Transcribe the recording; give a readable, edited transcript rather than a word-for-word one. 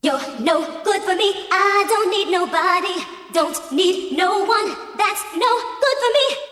You're no good for me. I don't need nobody. Don't need no one. That's no good for me.